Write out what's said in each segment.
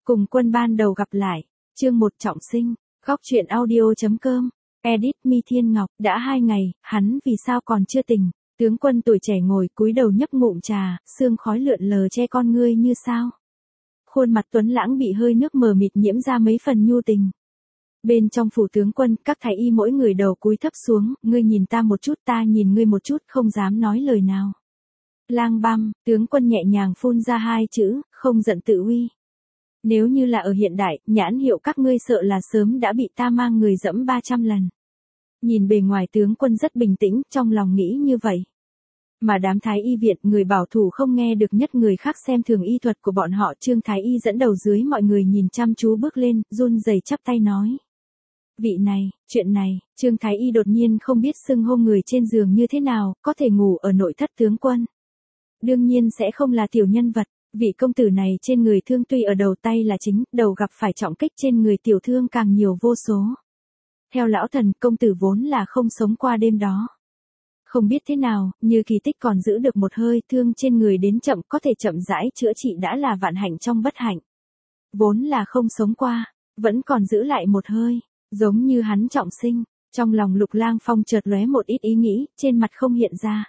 Cùng quân ban đầu gặp lại. Chương 1 trọng sinh. Góc truyện audio.com. Edit Mi Thiên Ngọc. Đã 2 ngày, hắn vì sao còn chưa tỉnh? Tướng quân tuổi trẻ ngồi cúi đầu nhấp ngụm trà, sương khói lượn lờ che con ngươi như sao. Khuôn mặt tuấn lãng bị hơi nước mờ mịt nhiễm ra mấy phần nhu tình. Bên trong phủ tướng quân, các thái y mỗi người đầu cúi thấp xuống, ngươi nhìn ta một chút, ta nhìn ngươi một chút, không dám nói lời nào. Lang băm, tướng quân nhẹ nhàng phun ra 2 chữ, không giận tự uy. Nếu như là ở hiện đại, nhãn hiệu các ngươi sợ là sớm đã bị ta mang người dẫm 300 lần. Nhìn bề ngoài tướng quân rất bình tĩnh, trong lòng nghĩ như vậy. Mà đám thái y viện, người bảo thủ không nghe được nhất người khác xem thường y thuật của bọn họ. Trương thái y dẫn đầu dưới mọi người nhìn chăm chú bước lên, run rẩy chắp tay nói. Vị này, chuyện này, Trương thái y đột nhiên không biết xưng hô người trên giường như thế nào, có thể ngủ ở nội thất tướng quân. Đương nhiên sẽ không là tiểu nhân vật, vị công tử này trên người thương tuy ở đầu tay là chính, đầu gặp phải trọng kích trên người tiểu thương càng nhiều vô số. Theo lão thần, công tử vốn là không sống qua đêm đó. Không biết thế nào, như kỳ tích còn giữ được một hơi, thương trên người đến chậm có thể chậm rãi chữa trị đã là vạn hạnh trong bất hạnh. Vốn là không sống qua, vẫn còn giữ lại một hơi, giống như hắn trọng sinh, trong lòng Lục Lang Phong chợt lóe một ít ý nghĩ, trên mặt không hiện ra.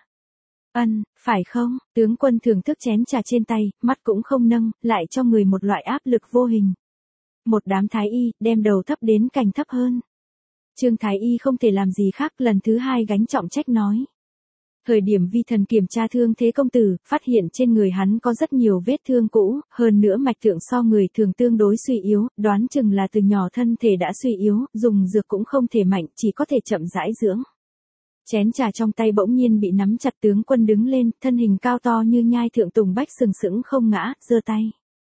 Phải không? Tướng quân thưởng thức chén trà trên tay, mắt cũng không nâng, lại cho người một loại áp lực vô hình. Một đám thái y, đem đầu thấp đến cành thấp hơn. Trương thái y không thể làm gì khác, lần thứ 2 gánh trọng trách nói. Thời điểm vi thần kiểm tra thương thế công tử, phát hiện trên người hắn có rất nhiều vết thương cũ, hơn nữa mạch tượng so người thường tương đối suy yếu, đoán chừng là từ nhỏ thân thể đã suy yếu, dùng dược cũng không thể mạnh, chỉ có thể chậm rãi dưỡng. Chén trà trong tay bỗng nhiên bị nắm chặt, tướng quân đứng lên, thân hình cao to như nhai thượng tùng bách sừng sững không ngã, giơ tay.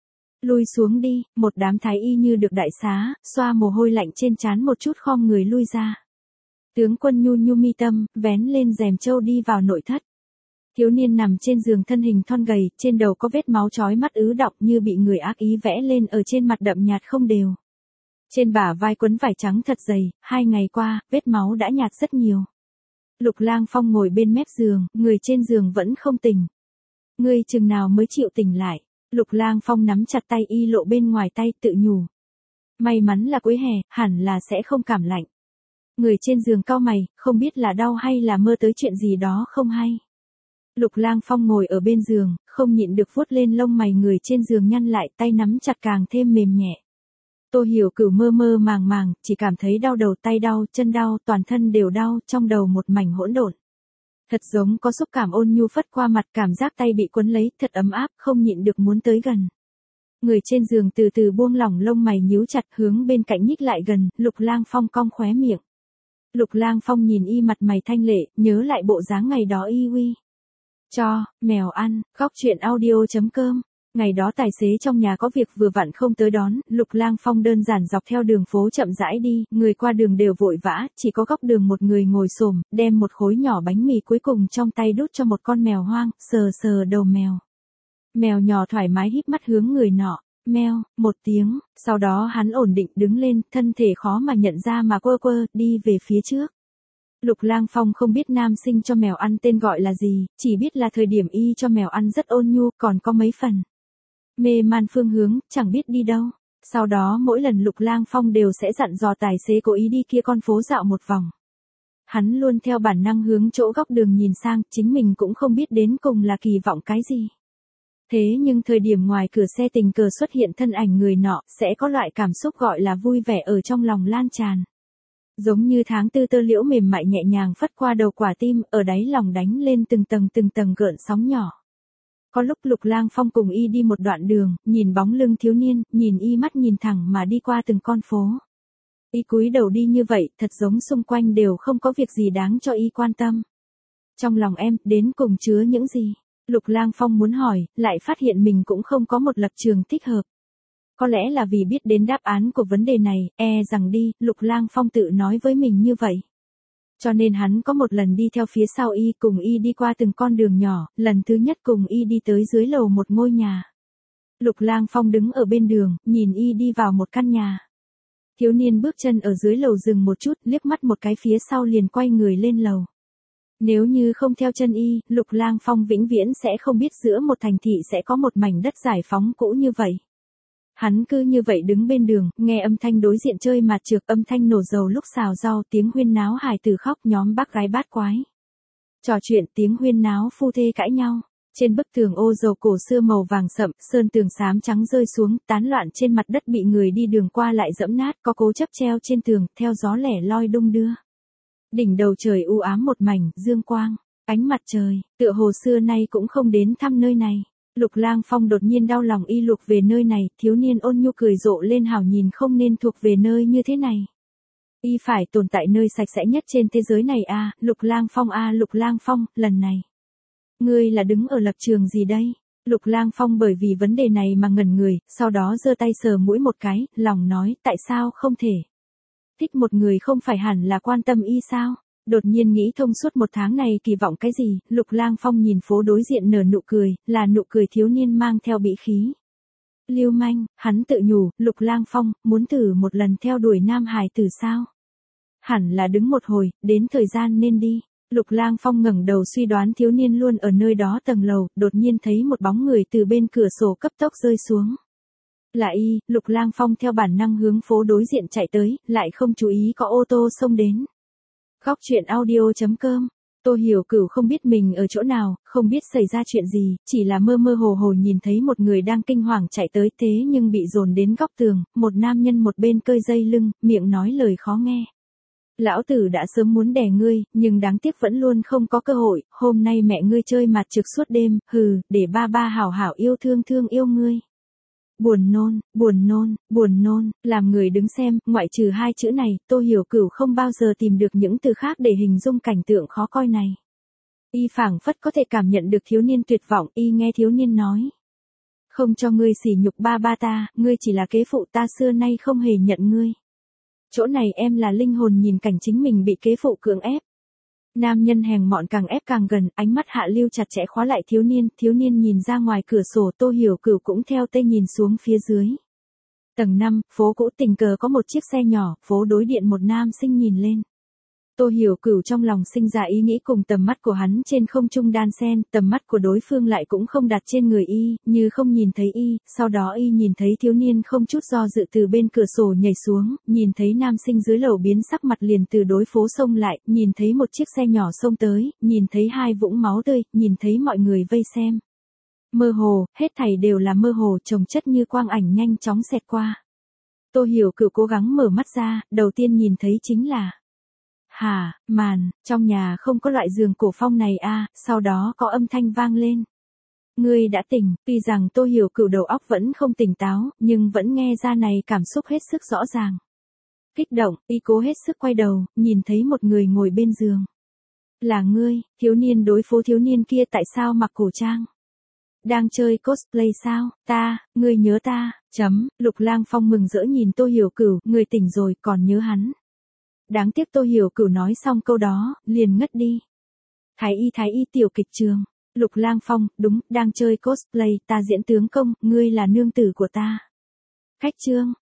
Lui xuống đi, một đám thái y như được đại xá, xoa mồ hôi lạnh trên trán một chút khom người lui ra. Tướng quân nhu nhu mi tâm, vén lên rèm trâu đi vào nội thất. Thiếu niên nằm trên giường thân hình thon gầy, trên đầu có vết máu chói mắt ứ đọng như bị người ác ý vẽ lên ở trên mặt đậm nhạt không đều. Trên bả vai quấn vải trắng thật dày, 2 ngày qua, vết máu đã nhạt rất nhiều. Lục Lang Phong ngồi bên mép giường, người trên giường vẫn không tỉnh. Ngươi chừng nào mới chịu tỉnh lại? Lục Lang Phong nắm chặt tay y lộ bên ngoài tay tự nhủ. May mắn là cuối hè, hẳn là sẽ không cảm lạnh. Người trên giường cau mày, không biết là đau hay là mơ tới chuyện gì đó không hay. Lục Lang Phong ngồi ở bên giường, không nhịn được vuốt lên lông mày người trên giường nhăn lại, tay nắm chặt càng thêm mềm nhẹ. Tô Hiểu Cửu mơ mơ màng màng, chỉ cảm thấy đau đầu, tay đau, chân đau, toàn thân đều đau, trong đầu một mảnh hỗn độn. Thật giống có xúc cảm ôn nhu phất qua mặt, cảm giác tay bị quấn lấy, thật ấm áp, không nhịn được muốn tới gần. Người trên giường từ từ buông lỏng lông mày nhíu chặt, hướng bên cạnh nhích lại gần, Lục Lang Phong cong khóe miệng. Lục Lang Phong nhìn y mặt mày thanh lệ, nhớ lại bộ dáng ngày đó y uy cho mèo ăn. Góc truyện audio.com. Ngày đó tài xế trong nhà có việc vừa vặn không tới đón, Lục Lang Phong đơn giản dọc theo đường phố chậm rãi đi, người qua đường đều vội vã, chỉ có góc đường một người ngồi xổm, đem một khối nhỏ bánh mì cuối cùng trong tay đút cho một con mèo hoang, sờ sờ đầu mèo. Mèo nhỏ thoải mái híp mắt hướng người nọ, meo, một tiếng, sau đó hắn ổn định đứng lên, thân thể khó mà nhận ra mà quơ quơ, đi về phía trước. Lục Lang Phong không biết nam sinh cho mèo ăn tên gọi là gì, chỉ biết là thời điểm y cho mèo ăn rất ôn nhu, còn có mấy phần mê man phương hướng, chẳng biết đi đâu. Sau đó mỗi lần Lục Lang Phong đều sẽ dặn dò tài xế cố ý đi kia con phố dạo một vòng. Hắn luôn theo bản năng hướng chỗ góc đường nhìn sang, chính mình cũng không biết đến cùng là kỳ vọng cái gì. Thế nhưng thời điểm ngoài cửa xe tình cờ xuất hiện thân ảnh người nọ, sẽ có loại cảm xúc gọi là vui vẻ ở trong lòng lan tràn. Giống như tháng tư tơ liễu mềm mại nhẹ nhàng phất qua đầu quả tim, ở đáy lòng đánh lên từng tầng gợn sóng nhỏ. Có lúc Lục Lang Phong cùng y đi một đoạn đường, nhìn bóng lưng thiếu niên, nhìn y mắt nhìn thẳng mà đi qua từng con phố. Y cúi đầu đi như vậy, thật giống xung quanh đều không có việc gì đáng cho y quan tâm. Trong lòng em, đến cùng chứa những gì? Lục Lang Phong muốn hỏi, lại phát hiện mình cũng không có một lập trường thích hợp. Có lẽ là vì biết đến đáp án của vấn đề này, rằng đi, Lục Lang Phong tự nói với mình như vậy. Cho nên hắn có một lần đi theo phía sau y, cùng y đi qua từng con đường nhỏ, lần thứ nhất cùng y đi tới dưới lầu một ngôi nhà. Lục Lang Phong đứng ở bên đường, nhìn y đi vào một căn nhà. Thiếu niên bước chân ở dưới lầu dừng một chút, liếc mắt một cái phía sau liền quay người lên lầu. Nếu như không theo chân y, Lục Lang Phong vĩnh viễn sẽ không biết giữa một thành thị sẽ có một mảnh đất giải phóng cũ như vậy. Hắn cứ như vậy đứng bên đường, nghe âm thanh đối diện chơi mạt trược, âm thanh nổ dầu lúc xào rau, tiếng huyên náo hài tử khóc, nhóm bác gái bát quái. Trò chuyện, tiếng huyên náo phu thê cãi nhau. Trên bức tường ô dầu cổ xưa màu vàng sậm, sơn tường xám trắng rơi xuống, tán loạn trên mặt đất bị người đi đường qua lại dẫm nát, có cố chấp treo trên tường, theo gió lẻ loi đung đưa. Đỉnh đầu trời u ám một mảnh, dương quang, ánh mặt trời, tựa hồ xưa nay cũng không đến thăm nơi này. Lục Lang Phong đột nhiên đau lòng y Lục về nơi này, thiếu niên ôn nhu cười rộ lên hảo nhìn không nên thuộc về nơi như thế này. Y phải tồn tại nơi sạch sẽ nhất trên thế giới này a, Lục Lang Phong a, Lục Lang Phong, lần này. Ngươi là đứng ở lập trường gì đây? Lục Lang Phong bởi vì vấn đề này mà ngẩn người, sau đó giơ tay sờ mũi một cái, lòng nói, tại sao không thể? Thích một người không phải hẳn là quan tâm y sao? Đột nhiên nghĩ thông suốt một tháng này kỳ vọng cái gì, Lục Lang Phong nhìn phố đối diện nở nụ cười, là nụ cười thiếu niên mang theo bĩ khí. Lưu manh, hắn tự nhủ, Lục Lang Phong, muốn thử một lần theo đuổi nam hài tử sao? Hẳn là đứng một hồi, đến thời gian nên đi. Lục Lang Phong ngẩng đầu suy đoán thiếu niên luôn ở nơi đó tầng lầu, đột nhiên thấy một bóng người từ bên cửa sổ cấp tốc rơi xuống. Là y, Lục Lang Phong theo bản năng hướng phố đối diện chạy tới, lại không chú ý có ô tô xông đến. Góc truyện audio.com. Tôi Hiểu Cửu không biết mình ở chỗ nào, không biết xảy ra chuyện gì, chỉ là mơ mơ hồ hồ nhìn thấy một người đang kinh hoàng chạy tới, thế nhưng bị dồn đến góc tường, một nam nhân một bên cơi dây lưng, miệng nói lời khó nghe. Lão tử đã sớm muốn đè ngươi, nhưng đáng tiếc vẫn luôn không có cơ hội, hôm nay mẹ ngươi chơi mặt trực suốt đêm, hừ, để ba ba hảo hảo yêu thương yêu ngươi. Buồn nôn, buồn nôn, buồn nôn, làm người đứng xem, ngoại trừ hai chữ này, Tô Hiểu Cửu không bao giờ tìm được những từ khác để hình dung cảnh tượng khó coi này. Y phảng phất có thể cảm nhận được thiếu niên tuyệt vọng, y nghe thiếu niên nói. Không cho ngươi sỉ nhục ba ba ta, ngươi chỉ là kế phụ ta xưa nay không hề nhận ngươi. Chỗ này em là linh hồn nhìn cảnh chính mình bị kế phụ cưỡng ép. Nam nhân hèn mọn càng ép càng gần, ánh mắt hạ lưu chặt chẽ khóa lại thiếu niên nhìn ra ngoài cửa sổ, Tô Hiểu Cửu cũng theo tay nhìn xuống phía dưới. Tầng 5, phố cũ tình cờ có một chiếc xe nhỏ, phố đối điện một nam sinh nhìn lên. Tô Hiểu Cửu trong lòng sinh ra ý nghĩ cùng tầm mắt của hắn trên không trung đan xen, tầm mắt của đối phương lại cũng không đặt trên người y, như không nhìn thấy y, sau đó y nhìn thấy thiếu niên không chút do dự từ bên cửa sổ nhảy xuống, nhìn thấy nam sinh dưới lầu biến sắc mặt liền từ đối phố xông lại, nhìn thấy một chiếc xe nhỏ xông tới, nhìn thấy hai vũng máu tươi, nhìn thấy mọi người vây xem. Mơ hồ, hết thảy đều là mơ hồ, chồng chất như quang ảnh nhanh chóng xẹt qua. Tô Hiểu Cửu cố gắng mở mắt ra, đầu tiên nhìn thấy chính là hả, màn, trong nhà không có loại giường cổ phong này a, sau đó có âm thanh vang lên. Ngươi đã tỉnh, tuy rằng Tô Hiểu Cửu đầu óc vẫn không tỉnh táo, nhưng vẫn nghe ra này cảm xúc hết sức rõ ràng. Kích động, y cố hết sức quay đầu, nhìn thấy một người ngồi bên giường. Là ngươi, thiếu niên đối phố thiếu niên kia tại sao mặc cổ trang? Đang chơi cosplay sao, ngươi nhớ ta, Lục Lang Phong mừng rỡ nhìn Tô Hiểu Cửu, người tỉnh rồi, còn nhớ hắn. Đáng tiếc Tô Hiểu Cửu nói xong câu đó, liền ngất đi. Thái y tiểu kịch trường. Lục Lang Phong, đúng, đang chơi cosplay, ta diễn tướng công, ngươi là nương tử của ta. Khách trương,